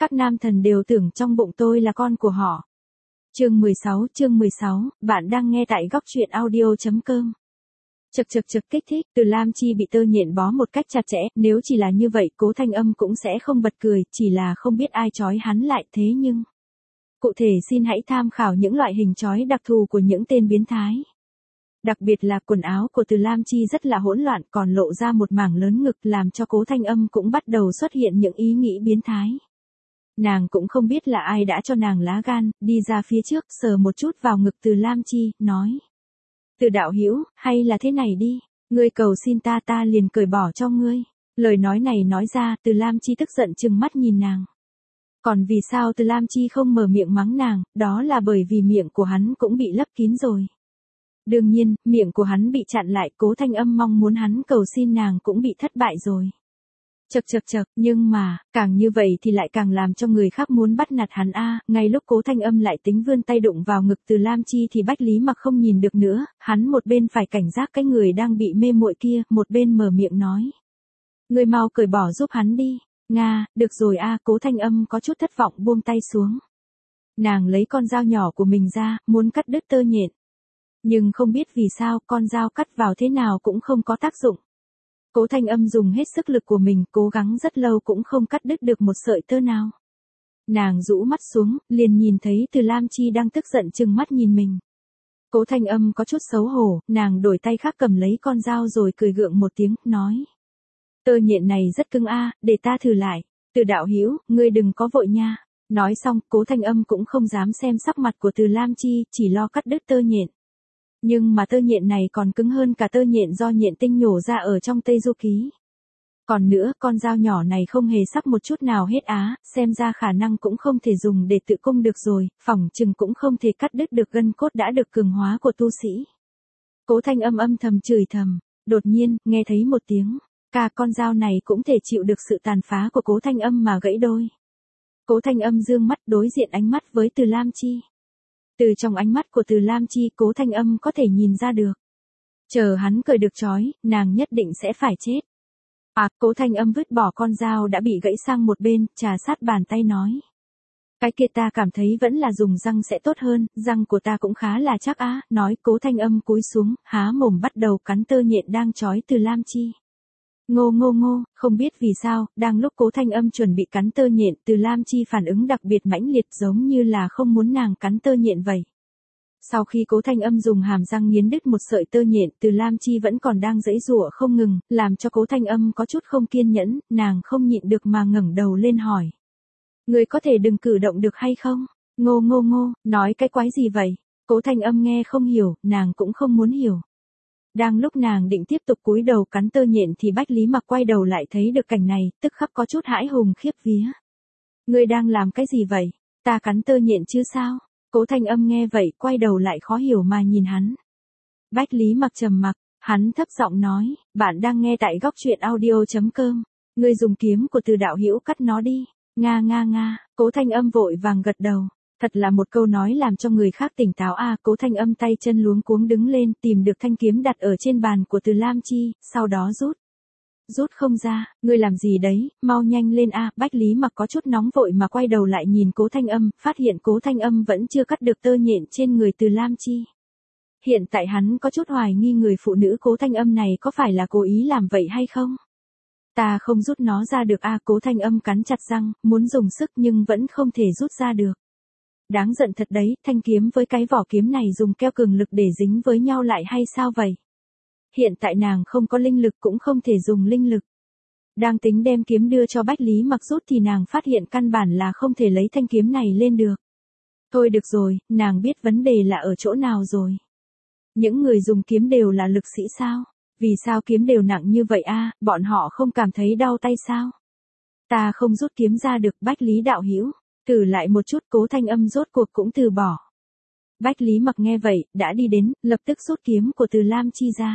Các nam thần đều tưởng trong bụng tôi là con của họ. Chương 16, bạn đang nghe tại góc truyện audio.com. Chật kích thích, Từ Lam Chi bị tơ nhện bó một cách chặt chẽ, nếu chỉ là như vậy Cố Thanh Âm cũng sẽ không bật cười, chỉ là không biết ai trói hắn lại thế nhưng. Cụ thể xin hãy tham khảo những loại hình trói đặc thù của những tên biến thái. Đặc biệt là quần áo của Từ Lam Chi rất là hỗn loạn còn lộ ra một mảng lớn ngực làm cho Cố Thanh Âm cũng bắt đầu xuất hiện những ý nghĩ biến thái. Nàng cũng không biết là ai đã cho nàng lá gan, đi ra phía trước sờ một chút vào ngực Từ Lam Chi, nói. Từ đạo hữu, hay là thế này đi, ngươi cầu xin ta liền cởi bỏ cho ngươi. Lời nói này nói ra, Từ Lam Chi tức giận trừng mắt nhìn nàng. Còn vì sao Từ Lam Chi không mở miệng mắng nàng, đó là bởi vì miệng của hắn cũng bị lấp kín rồi. Đương nhiên, miệng của hắn bị chặn lại, Cố Thanh Âm mong muốn hắn cầu xin nàng cũng bị thất bại rồi. Chật, nhưng mà, càng như vậy thì lại càng làm cho người khác muốn bắt nạt hắn a. Ngay lúc Cố Thanh Âm lại tính vươn tay đụng vào ngực Từ Lam Chi thì Bách Lý Mặc không nhìn được nữa, hắn một bên phải cảnh giác cái người đang bị mê muội kia, một bên mở miệng nói. Ngươi mau cởi bỏ giúp hắn đi. Nga, được rồi a. Cố Thanh Âm có chút thất vọng buông tay xuống. Nàng lấy con dao nhỏ của mình ra, muốn cắt đứt tơ nhện. Nhưng không biết vì sao con dao cắt vào thế nào cũng không có tác dụng. Cố Thanh Âm dùng hết sức lực của mình, cố gắng rất lâu cũng không cắt đứt được một sợi tơ nào. Nàng rũ mắt xuống, liền nhìn thấy Từ Lam Chi đang tức giận trừng mắt nhìn mình. Cố Thanh Âm có chút xấu hổ, nàng đổi tay khác cầm lấy con dao rồi cười gượng một tiếng, nói. Tơ nhện này rất cứng a, để ta thử lại. Từ đạo hữu, ngươi đừng có vội nha. Nói xong, Cố Thanh Âm cũng không dám xem sắc mặt của Từ Lam Chi, chỉ lo cắt đứt tơ nhện. Nhưng mà tơ nhện này còn cứng hơn cả tơ nhện do nhện tinh nhổ ra ở trong Tây Du Ký. Còn nữa, con dao nhỏ này không hề sắc một chút nào hết á, xem ra khả năng cũng không thể dùng để tự cung được rồi, phỏng chừng cũng không thể cắt đứt được gân cốt đã được cường hóa của tu sĩ. Cố Thanh Âm âm thầm chửi thầm, đột nhiên, nghe thấy một tiếng, con dao này cũng thể chịu được sự tàn phá của Cố Thanh Âm mà gãy đôi. Cố Thanh Âm dương mắt đối diện ánh mắt với Từ Lam Chi. Từ trong ánh mắt của Từ Lam Chi Cố Thanh Âm có thể nhìn ra được. Chờ hắn cởi được trói, nàng nhất định sẽ phải chết. Cố Thanh Âm vứt bỏ con dao đã bị gãy sang một bên, trà sát bàn tay nói. Cái kia ta cảm thấy vẫn là dùng răng sẽ tốt hơn, răng của ta cũng khá là chắc á, nói Cố Thanh Âm cúi xuống, há mồm bắt đầu cắn tơ nhện đang trói Từ Lam Chi. Ngô, không biết vì sao, đang lúc Cố Thanh Âm chuẩn bị cắn tơ nhện, Từ Lam Chi phản ứng đặc biệt mãnh liệt giống như là không muốn nàng cắn tơ nhện vậy. Sau khi Cố Thanh Âm dùng hàm răng nghiến đứt một sợi tơ nhện, Từ Lam Chi vẫn còn đang giãy giụa không ngừng, làm cho Cố Thanh Âm có chút không kiên nhẫn, nàng không nhịn được mà ngẩng đầu lên hỏi. Người có thể đừng cử động được hay không? Ngô, nói cái quái gì vậy? Cố Thanh Âm nghe không hiểu, nàng cũng không muốn hiểu. Đang lúc nàng định tiếp tục cúi đầu cắn tơ nhện thì Bách Lý Mặc quay đầu lại thấy được cảnh này, tức khắc có chút hãi hùng khiếp vía. Ngươi đang làm cái gì vậy? Ta cắn tơ nhện chứ sao? Cố Thanh Âm nghe vậy, quay đầu lại khó hiểu mà nhìn hắn. Bách Lý Mặc trầm mặc, hắn thấp giọng nói, bạn đang nghe tại góc truyện audio.com. Ngươi dùng kiếm của Từ đạo hữu cắt nó đi. Nga. Cố Thanh Âm vội vàng gật đầu. Thật là một câu nói làm cho người khác tỉnh táo a. Cố Thanh Âm tay chân luống cuống đứng lên, tìm được thanh kiếm đặt ở trên bàn của Từ Lam Chi, sau đó rút không ra. Ngươi làm gì đấy, mau nhanh lên a. Bách Lý Mặc có chút nóng vội mà quay đầu lại nhìn Cố Thanh Âm, phát hiện Cố Thanh Âm vẫn chưa cắt được tơ nhện trên người Từ Lam Chi. Hiện tại hắn có chút hoài nghi người phụ nữ Cố Thanh Âm này có phải là cố ý làm vậy hay không. Ta không rút nó ra được a. Cố Thanh Âm cắn chặt răng, muốn dùng sức nhưng vẫn không thể rút ra được. Đáng giận thật đấy, thanh kiếm với cái vỏ kiếm này dùng keo cường lực để dính với nhau lại hay sao vậy? Hiện tại nàng không có linh lực cũng không thể dùng linh lực. Đang tính đem kiếm đưa cho Bách Lý Mặc rút thì nàng phát hiện căn bản là không thể lấy thanh kiếm này lên được. Thôi được rồi, nàng biết vấn đề là ở chỗ nào rồi. Những người dùng kiếm đều là lực sĩ sao? Vì sao kiếm đều nặng như vậy a? Bọn họ không cảm thấy đau tay sao? Ta không rút kiếm ra được. Bách Lý đạo hữu. Thử lại một chút. Cố Thanh Âm rốt cuộc cũng từ bỏ. Bách Lý Mặc nghe vậy, đã đi đến, lập tức rút kiếm của Từ Lam Chi ra.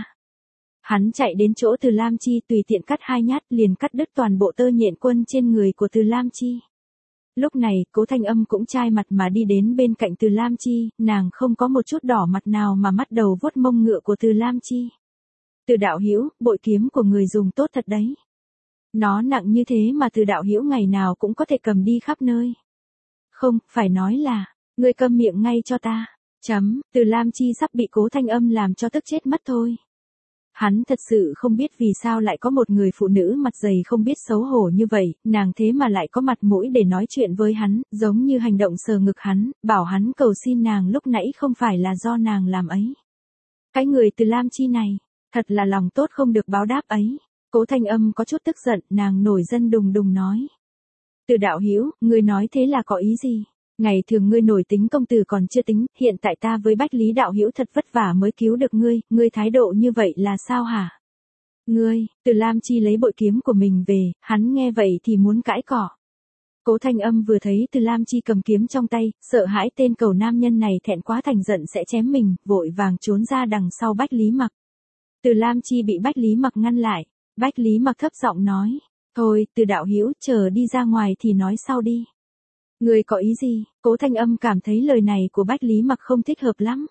Hắn chạy đến chỗ Từ Lam Chi tùy tiện cắt 2 nhát liền cắt đứt toàn bộ tơ nhện quân trên người của Từ Lam Chi. Lúc này, Cố Thanh Âm cũng chai mặt mà đi đến bên cạnh Từ Lam Chi, nàng không có một chút đỏ mặt nào mà bắt đầu vuốt mông ngựa của Từ Lam Chi. Từ đạo hữu, bội kiếm của người dùng tốt thật đấy. Nó nặng như thế mà Từ Đạo Hữu ngày nào cũng có thể cầm đi khắp nơi. Không, phải nói là, ngươi câm miệng ngay cho ta. Từ Lam Chi sắp bị Cố Thanh Âm làm cho tức chết mất thôi. Hắn thật sự không biết vì sao lại có một người phụ nữ mặt dày không biết xấu hổ như vậy, nàng thế mà lại có mặt mũi để nói chuyện với hắn, giống như hành động sờ ngực hắn, bảo hắn cầu xin nàng lúc nãy không phải là do nàng làm ấy. Cái người Từ Lam Chi này, thật là lòng tốt không được báo đáp ấy. Cố Thanh Âm có chút tức giận, nàng nổi giận đùng đùng nói. Từ Đạo Hữu, ngươi nói thế là có ý gì? Ngày thường ngươi nổi tính công tử còn chưa tính, hiện tại ta với Bách Lý Đạo Hữu thật vất vả mới cứu được ngươi thái độ như vậy là sao hả? Ngươi, Từ Lam Chi lấy bội kiếm của mình về, hắn nghe vậy thì muốn cãi cỏ. Cố Thanh Âm vừa thấy Từ Lam Chi cầm kiếm trong tay, sợ hãi tên cầu nam nhân này thẹn quá thành giận sẽ chém mình, vội vàng trốn ra đằng sau Bách Lý Mặc. Từ Lam Chi bị Bách Lý Mặc ngăn lại, Bách Lý Mặc thấp giọng nói, thôi, Từ Đạo Hữu chờ đi ra ngoài thì nói sau đi. Ngươi có ý gì? Cố Thanh Âm cảm thấy lời này của Bách Lý Mặc không thích hợp lắm.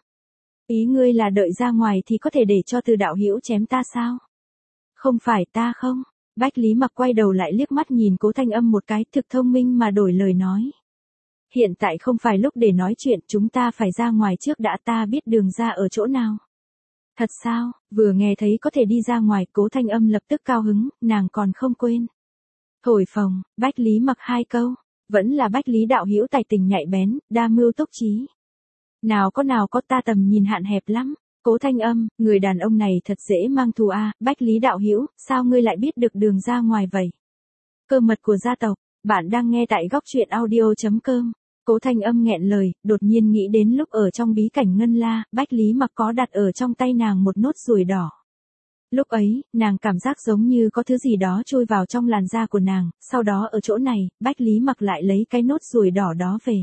Ý ngươi là đợi ra ngoài thì có thể để cho Từ Đạo Hữu chém ta sao? Không phải ta không? Bách Lý Mặc quay đầu lại liếc mắt nhìn Cố Thanh Âm một cái, thực thông minh mà đổi lời nói. Hiện tại không phải lúc để nói chuyện, chúng ta phải ra ngoài trước đã, ta biết đường ra ở chỗ nào. Thật sao? Vừa nghe thấy có thể đi ra ngoài, Cố Thanh Âm lập tức cao hứng, nàng còn không quên. Thổi phồng, Bách Lý Mặc 2 câu. Vẫn là Bách Lý Đạo Hữu tài tình nhạy bén, đa mưu túc trí. Nào có ta tầm nhìn hạn hẹp lắm. Cố Thanh Âm, người đàn ông này thật dễ mang thù a. Bách Lý Đạo Hữu, sao ngươi lại biết được đường ra ngoài vậy? Cơ mật của gia tộc, bạn đang nghe tại góc truyện audio.com. Cố Thanh Âm nghẹn lời, đột nhiên nghĩ đến lúc ở trong bí cảnh Ngân La, Bách Lý Mặc có đặt ở trong tay nàng một nốt ruồi đỏ. Lúc ấy, nàng cảm giác giống như có thứ gì đó chui vào trong làn da của nàng, sau đó ở chỗ này, Bách Lý Mặc lại lấy cái nốt ruồi đỏ đó về.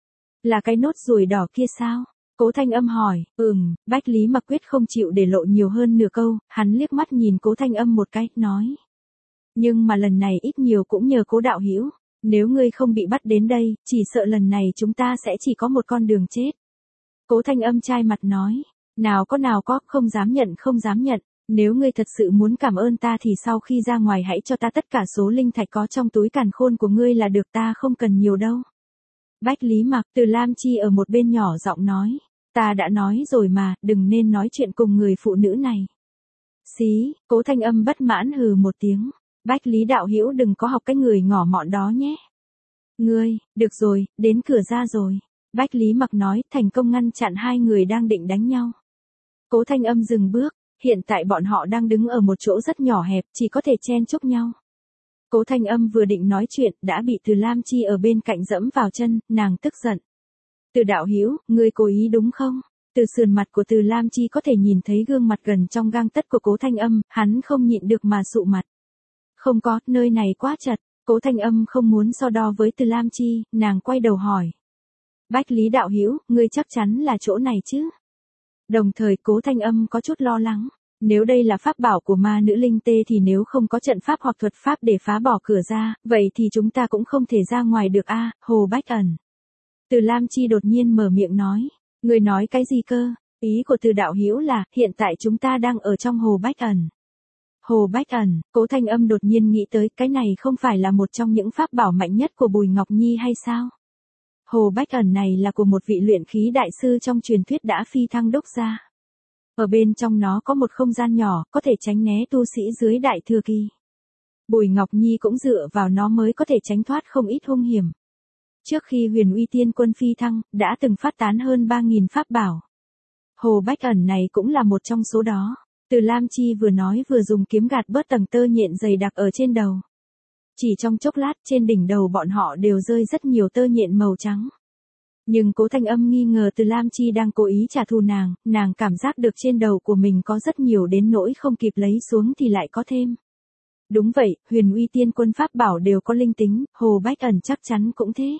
Là cái nốt ruồi đỏ kia sao? Cố Thanh Âm hỏi, Bách Lý Mặc quyết không chịu để lộ nhiều hơn nửa câu, hắn liếc mắt nhìn Cố Thanh Âm một cái, nói. Nhưng mà lần này ít nhiều cũng nhờ Cố Đạo Hữu, nếu ngươi không bị bắt đến đây, chỉ sợ lần này chúng ta sẽ chỉ có một con đường chết. Cố Thanh Âm chai mặt nói, nào có, không dám nhận. Nếu ngươi thật sự muốn cảm ơn ta thì sau khi ra ngoài hãy cho ta tất cả số linh thạch có trong túi càn khôn của ngươi là được, ta không cần nhiều đâu. Bách Lý Mặc, Từ Lam Chi ở một bên nhỏ giọng nói. Ta đã nói rồi mà, đừng nên nói chuyện cùng người phụ nữ này. Xí, Cố Thanh Âm bất mãn hừ một tiếng. Bách Lý Đạo Hữu đừng có học cái người ngỏ mọn đó nhé. Ngươi, được rồi, đến cửa ra rồi. Bách Lý Mặc nói, thành công ngăn chặn hai người đang định đánh nhau. Cố Thanh Âm dừng bước. Hiện tại bọn họ đang đứng ở một chỗ rất nhỏ hẹp, chỉ có thể chen chúc nhau. Cố Thanh Âm vừa định nói chuyện, đã bị Từ Lam Chi ở bên cạnh dẫm vào chân, nàng tức giận. Từ Đạo Hữu, ngươi cố ý đúng không? Từ sườn mặt của Từ Lam Chi có thể nhìn thấy gương mặt gần trong gang tấc của Cố Thanh Âm, hắn không nhịn được mà sụ mặt. Không có, nơi này quá chật. Cố Thanh Âm không muốn so đo với Từ Lam Chi, nàng quay đầu hỏi. Bách Lý Đạo Hữu, ngươi chắc chắn là chỗ này chứ? Đồng thời Cố Thanh Âm có chút lo lắng. Nếu đây là pháp bảo của ma nữ linh tê thì nếu không có trận pháp hoặc thuật pháp để phá bỏ cửa ra, vậy thì chúng ta cũng không thể ra ngoài được a. Hồ Bách Ẩn. Từ Lam Chi đột nhiên mở miệng nói. Người nói cái gì cơ? Ý của Từ Đạo Hữu là, hiện tại chúng ta đang ở trong Hồ Bách Ẩn. Hồ Bách Ẩn, Cố Thanh Âm đột nhiên nghĩ tới, cái này không phải là một trong những pháp bảo mạnh nhất của Bùi Ngọc Nhi hay sao? Hồ Bách Ẩn này là của một vị luyện khí đại sư trong truyền thuyết đã phi thăng đúc ra. Ở bên trong nó có một không gian nhỏ, có thể tránh né tu sĩ dưới đại thừa kỳ. Bùi Ngọc Nhi cũng dựa vào nó mới có thể tránh thoát không ít hung hiểm. Trước khi Huyền Uy Tiên Quân phi thăng, đã từng phát tán hơn 3.000 pháp bảo. Hồ Bách Ẩn này cũng là một trong số đó. Từ Lam Chi vừa nói vừa dùng kiếm gạt bớt tầng tơ nhện dày đặc ở trên đầu. Chỉ trong chốc lát trên đỉnh đầu bọn họ đều rơi rất nhiều tơ nhện màu trắng. Nhưng Cố Thanh Âm nghi ngờ Từ Lam Chi đang cố ý trả thù nàng cảm giác được trên đầu của mình có rất nhiều đến nỗi không kịp lấy xuống thì lại có thêm. Đúng vậy, Huyền Uy Tiên Quân pháp bảo đều có linh tính, Hồ Bách Ẩn chắc chắn cũng thế.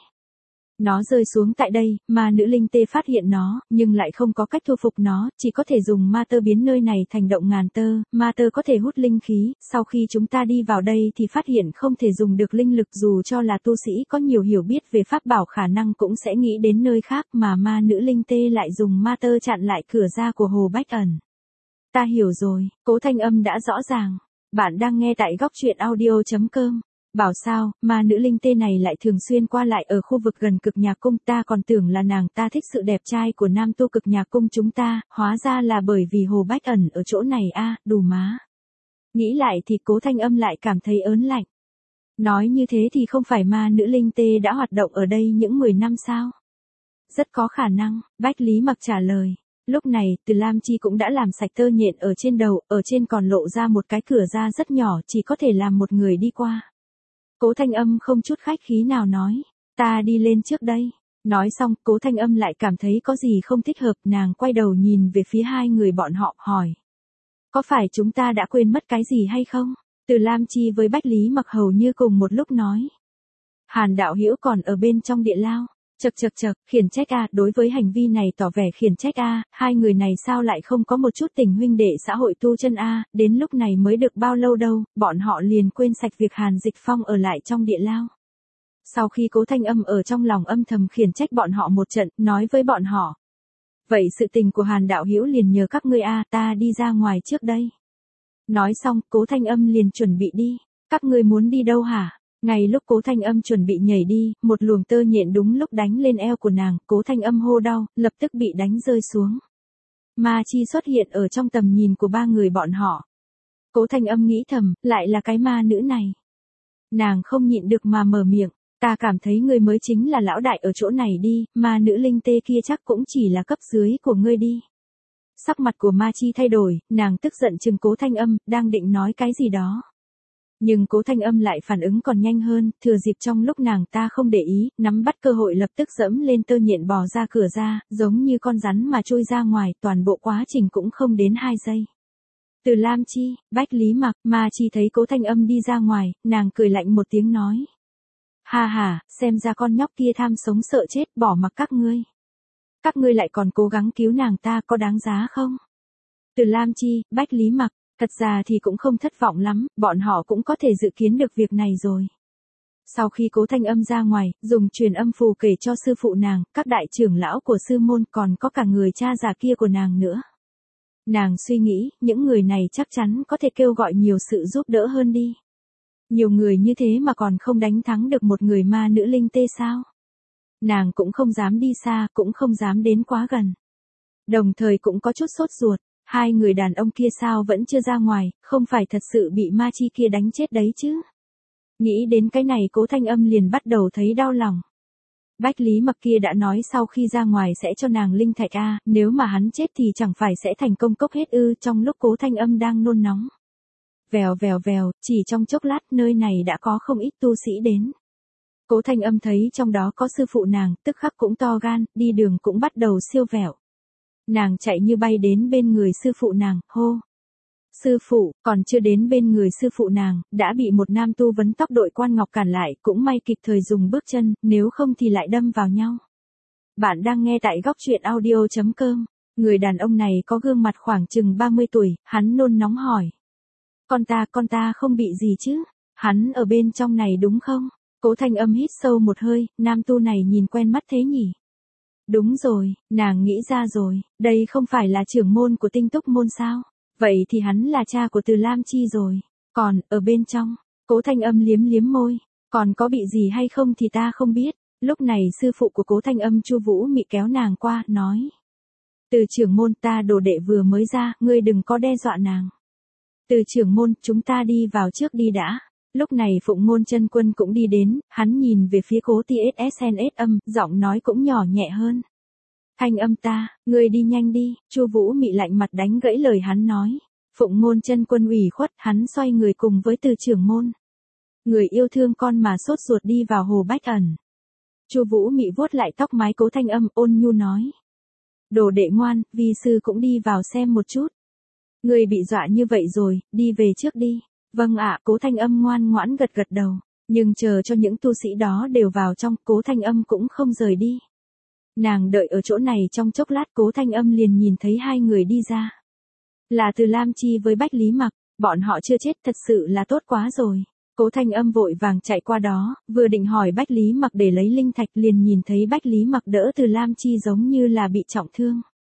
Nó rơi xuống tại đây, mà nữ linh tê phát hiện nó, nhưng lại không có cách thu phục nó, chỉ có thể dùng ma tơ biến nơi này thành động ngàn tơ, ma tơ có thể hút linh khí, sau khi chúng ta đi vào đây thì phát hiện không thể dùng được linh lực dù cho là tu sĩ có nhiều hiểu biết về pháp bảo khả năng cũng sẽ nghĩ đến nơi khác mà ma nữ linh tê lại dùng ma tơ chặn lại cửa ra của Hồ Bách Ẩn. Ta hiểu rồi, Cố Thanh Âm đã rõ ràng. Bạn đang nghe tại góc truyện audio.com. Bảo sao, ma nữ linh tê này lại thường xuyên qua lại ở khu vực gần cực nhạc cung, ta còn tưởng là nàng ta thích sự đẹp trai của nam tu cực nhạc cung chúng ta, hóa ra là bởi vì Hồ Bách Ẩn ở chỗ này a, đù má. Nghĩ lại thì Cố Thanh Âm lại cảm thấy ớn lạnh. Nói như thế thì không phải ma nữ linh tê đã hoạt động ở đây những 10 năm sao? Rất có khả năng, Bách Lý Mặc trả lời. Lúc này, Từ Lam Chi cũng đã làm sạch tơ nhện ở trên đầu, ở trên còn lộ ra một cái cửa ra rất nhỏ, chỉ có thể làm một người đi qua. Cố Thanh Âm không chút khách khí nào nói, ta đi lên trước đây. Nói xong, Cố Thanh Âm lại cảm thấy có gì không thích hợp, nàng quay đầu nhìn về phía hai người bọn họ, hỏi. Có phải chúng ta đã quên mất cái gì hay không? Từ Lam Chi với Bách Lý Mặc hầu như cùng một lúc nói. Hàn Đạo Hữu còn ở bên trong địa lao. Chậc, khiển trách a, đối với hành vi này tỏ vẻ khiển trách a, hai người này sao lại không có một chút tình huynh đệ xã hội tu chân a, đến lúc này mới được bao lâu đâu, bọn họ liền quên sạch việc Hàn Dịch Phong ở lại trong địa lao. Sau khi Cố Thanh Âm ở trong lòng âm thầm khiển trách bọn họ một trận, nói với bọn họ. Vậy sự tình của Hàn Đạo Hữu liền nhờ các ngươi a, ta đi ra ngoài trước đây. Nói xong, Cố Thanh Âm liền chuẩn bị đi. Các ngươi muốn đi đâu hả? Ngay lúc Cố Thanh Âm chuẩn bị nhảy đi, một luồng tơ nhện đúng lúc đánh lên eo của nàng, Cố Thanh Âm hô đau, lập tức bị đánh rơi xuống. Ma chi xuất hiện ở trong tầm nhìn của ba người bọn họ. Cố Thanh Âm nghĩ thầm, lại là cái ma nữ này. Nàng không nhịn được mà mở miệng, ta cảm thấy ngươi mới chính là lão đại ở chỗ này đi, ma nữ linh tê kia chắc cũng chỉ là cấp dưới của ngươi đi. Sắc mặt của Ma Chi thay đổi, nàng tức giận trừng Cố Thanh Âm, đang định nói cái gì đó. Nhưng Cố Thanh Âm lại phản ứng còn nhanh hơn, thừa dịp trong lúc nàng ta không để ý, nắm bắt cơ hội lập tức dẫm lên tơ nhện bò ra cửa ra, giống như con rắn mà trôi ra ngoài, toàn bộ quá trình cũng không đến 2 giây. Từ Lam Chi, Bách Lý Mặc, Ma Chi thấy Cố Thanh Âm đi ra ngoài, nàng cười lạnh một tiếng nói. Ha ha, xem ra con nhóc kia tham sống sợ chết, bỏ mặc các ngươi. Các ngươi lại còn cố gắng cứu nàng ta, có đáng giá không? Từ Lam Chi, Bách Lý Mặc, thật ra thì cũng không thất vọng lắm, bọn họ cũng có thể dự kiến được việc này rồi. Sau khi Cố Thanh Âm ra ngoài, dùng truyền âm phù kể cho sư phụ nàng, các đại trưởng lão của sư môn, còn có cả người cha già kia của nàng nữa. Nàng suy nghĩ, những người này chắc chắn có thể kêu gọi nhiều sự giúp đỡ hơn đi. Nhiều người như thế mà còn không đánh thắng được một người ma nữ linh tê sao? Nàng cũng không dám đi xa, cũng không dám đến quá gần. Đồng thời cũng có chút sốt ruột, hai người đàn ông kia sao vẫn chưa ra ngoài, không phải thật sự bị ma chi kia đánh chết đấy chứ. Nghĩ đến cái này Cố Thanh Âm liền bắt đầu thấy đau lòng. Bách Lý Mặc kia đã nói sau khi ra ngoài sẽ cho nàng linh thạch a, nếu mà hắn chết thì chẳng phải sẽ thành công cốc hết ư. Trong lúc Cố Thanh Âm đang nôn nóng. Vèo, chỉ trong chốc lát nơi này đã có không ít tu sĩ đến. Cố Thanh Âm thấy trong đó có sư phụ nàng, tức khắc cũng to gan, đi đường cũng bắt đầu siêu vẹo. Nàng chạy như bay đến bên người sư phụ nàng, hô. Sư phụ, còn chưa đến bên người sư phụ nàng, đã bị một nam tu vấn tóc đội quan ngọc cản lại, cũng may kịp thời dùng bước chân, nếu không thì lại đâm vào nhau. Bạn đang nghe tại góc truyện audio.com, người đàn ông này có gương mặt khoảng chừng 30 tuổi, hắn nôn nóng hỏi. Con ta không bị gì chứ, hắn ở bên trong này đúng không? Cố Thanh Âm hít sâu một hơi, nam tu này nhìn quen mắt thế nhỉ? Đúng rồi, nàng nghĩ ra rồi, đây không phải là trưởng môn của Tinh Túc môn sao? Vậy thì hắn là cha của Từ Lam Chi rồi. Còn, ở bên trong, Cố Thanh Âm liếm liếm môi, còn có bị gì hay không thì ta không biết. Lúc này sư phụ của Cố Thanh Âm Chu Vũ Mị kéo nàng qua, nói. Từ trưởng môn, ta đồ đệ vừa mới ra, ngươi đừng có đe dọa nàng. Từ trưởng môn, chúng ta đi vào trước đi đã. Lúc này Phụng Ngôn Chân Quân cũng đi đến, hắn nhìn về phía Cố TSSNS Âm, giọng nói cũng nhỏ nhẹ hơn. Thanh Âm ta, ngươi đi nhanh đi. Chu Vũ Mị lạnh mặt đánh gãy lời hắn nói. Phụng Ngôn Chân Quân ủy khuất, hắn xoay người cùng với Từ trưởng môn. Người yêu thương con mà sốt ruột đi vào Hồ Bách Ẩn. Chu Vũ Mị vuốt lại tóc mái Cố Thanh Âm, ôn nhu nói. Đồ đệ ngoan, vi sư cũng đi vào xem một chút. Ngươi bị dọa như vậy rồi, đi về trước đi. Vâng ạ, Cố Thanh Âm ngoan ngoãn gật gật đầu, nhưng chờ cho những tu sĩ đó đều vào trong, Cố Thanh Âm cũng không rời đi. Nàng đợi ở chỗ này trong chốc lát, Cố Thanh Âm liền nhìn thấy hai người đi ra. Là Từ Lam Chi với Bách Lý Mặc, bọn họ chưa chết, thật sự là tốt quá rồi. Cố Thanh Âm vội vàng chạy qua đó, vừa định hỏi Bách Lý Mặc để lấy linh thạch liền nhìn thấy Bách Lý Mặc đỡ Từ Lam Chi giống như là bị trọng thương.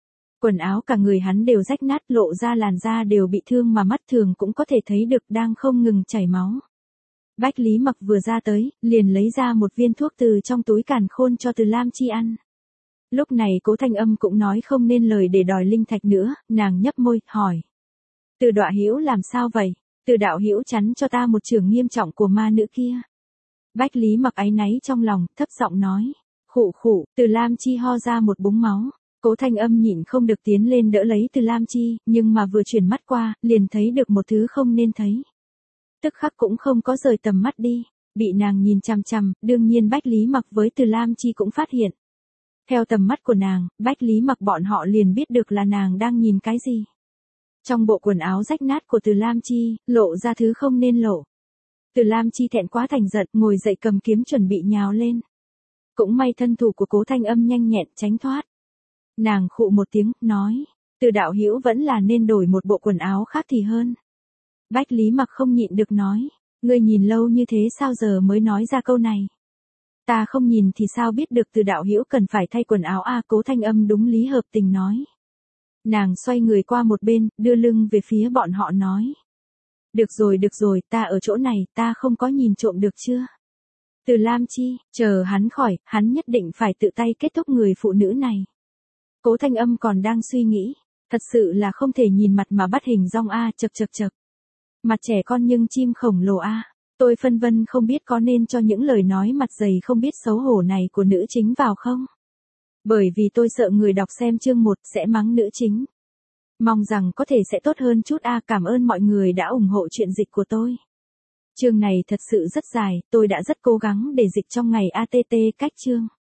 Quần áo cả người hắn đều rách nát, lộ ra làn da đều bị thương mà mắt thường cũng có thể thấy được đang không ngừng chảy máu. Bách Lý Mặc vừa ra tới, liền lấy ra một viên thuốc từ trong túi càn khôn cho Từ Lam Chi ăn. Lúc này Cố Thanh Âm cũng nói không nên lời để đòi linh thạch nữa, nàng nhấp môi, hỏi. Từ Đọa Hữu làm sao vậy? Từ đạo hữu chắn cho ta một chưởng nghiêm trọng của ma nữ kia. Bách Lý Mặc áy náy trong lòng, thấp giọng nói. Khụ khụ, Từ Lam Chi ho ra một búng máu. Cố Thanh Âm nhịn không được tiến lên đỡ lấy Từ Lam Chi, nhưng mà vừa chuyển mắt qua, liền thấy được một thứ không nên thấy. Tức khắc cũng không có rời tầm mắt đi, bị nàng nhìn chằm chằm, đương nhiên Bách Lý Mặc với Từ Lam Chi cũng phát hiện. Theo tầm mắt của nàng, Bách Lý Mặc bọn họ liền biết được là nàng đang nhìn cái gì. Trong bộ quần áo rách nát của Từ Lam Chi, lộ ra thứ không nên lộ. Từ Lam Chi thẹn quá thành giận, ngồi dậy cầm kiếm chuẩn bị nhào lên. Cũng may thân thủ của Cố Thanh Âm nhanh nhẹn tránh thoát. Nàng khụ một tiếng, nói, Từ đạo hữu vẫn là nên đổi một bộ quần áo khác thì hơn. Bách Lý Mặc không nhịn được nói, ngươi nhìn lâu như thế sao giờ mới nói ra câu này. Ta không nhìn thì sao biết được Từ đạo hữu cần phải thay quần áo à, Cố Thanh Âm đúng lý hợp tình nói. Nàng xoay người qua một bên, đưa lưng về phía bọn họ nói. Được rồi, ta ở chỗ này, ta không có nhìn trộm được chưa? Từ Lam Chi, chờ hắn khỏi, hắn nhất định phải tự tay kết thúc người phụ nữ này. Cố Thanh Âm còn đang suy nghĩ, thật sự là không thể nhìn mặt mà bắt hình dong a, chật. Mặt trẻ con nhưng chim khổng lồ a. Tôi phân vân không biết có nên cho những lời nói mặt dày không biết xấu hổ này của nữ chính vào không? Bởi vì tôi sợ người đọc xem chương 1 sẽ mắng nữ chính. Mong rằng có thể sẽ tốt hơn chút a, cảm ơn mọi người đã ủng hộ chuyện dịch của tôi. Chương này thật sự rất dài, tôi đã rất cố gắng để dịch trong ngày ATT cách chương.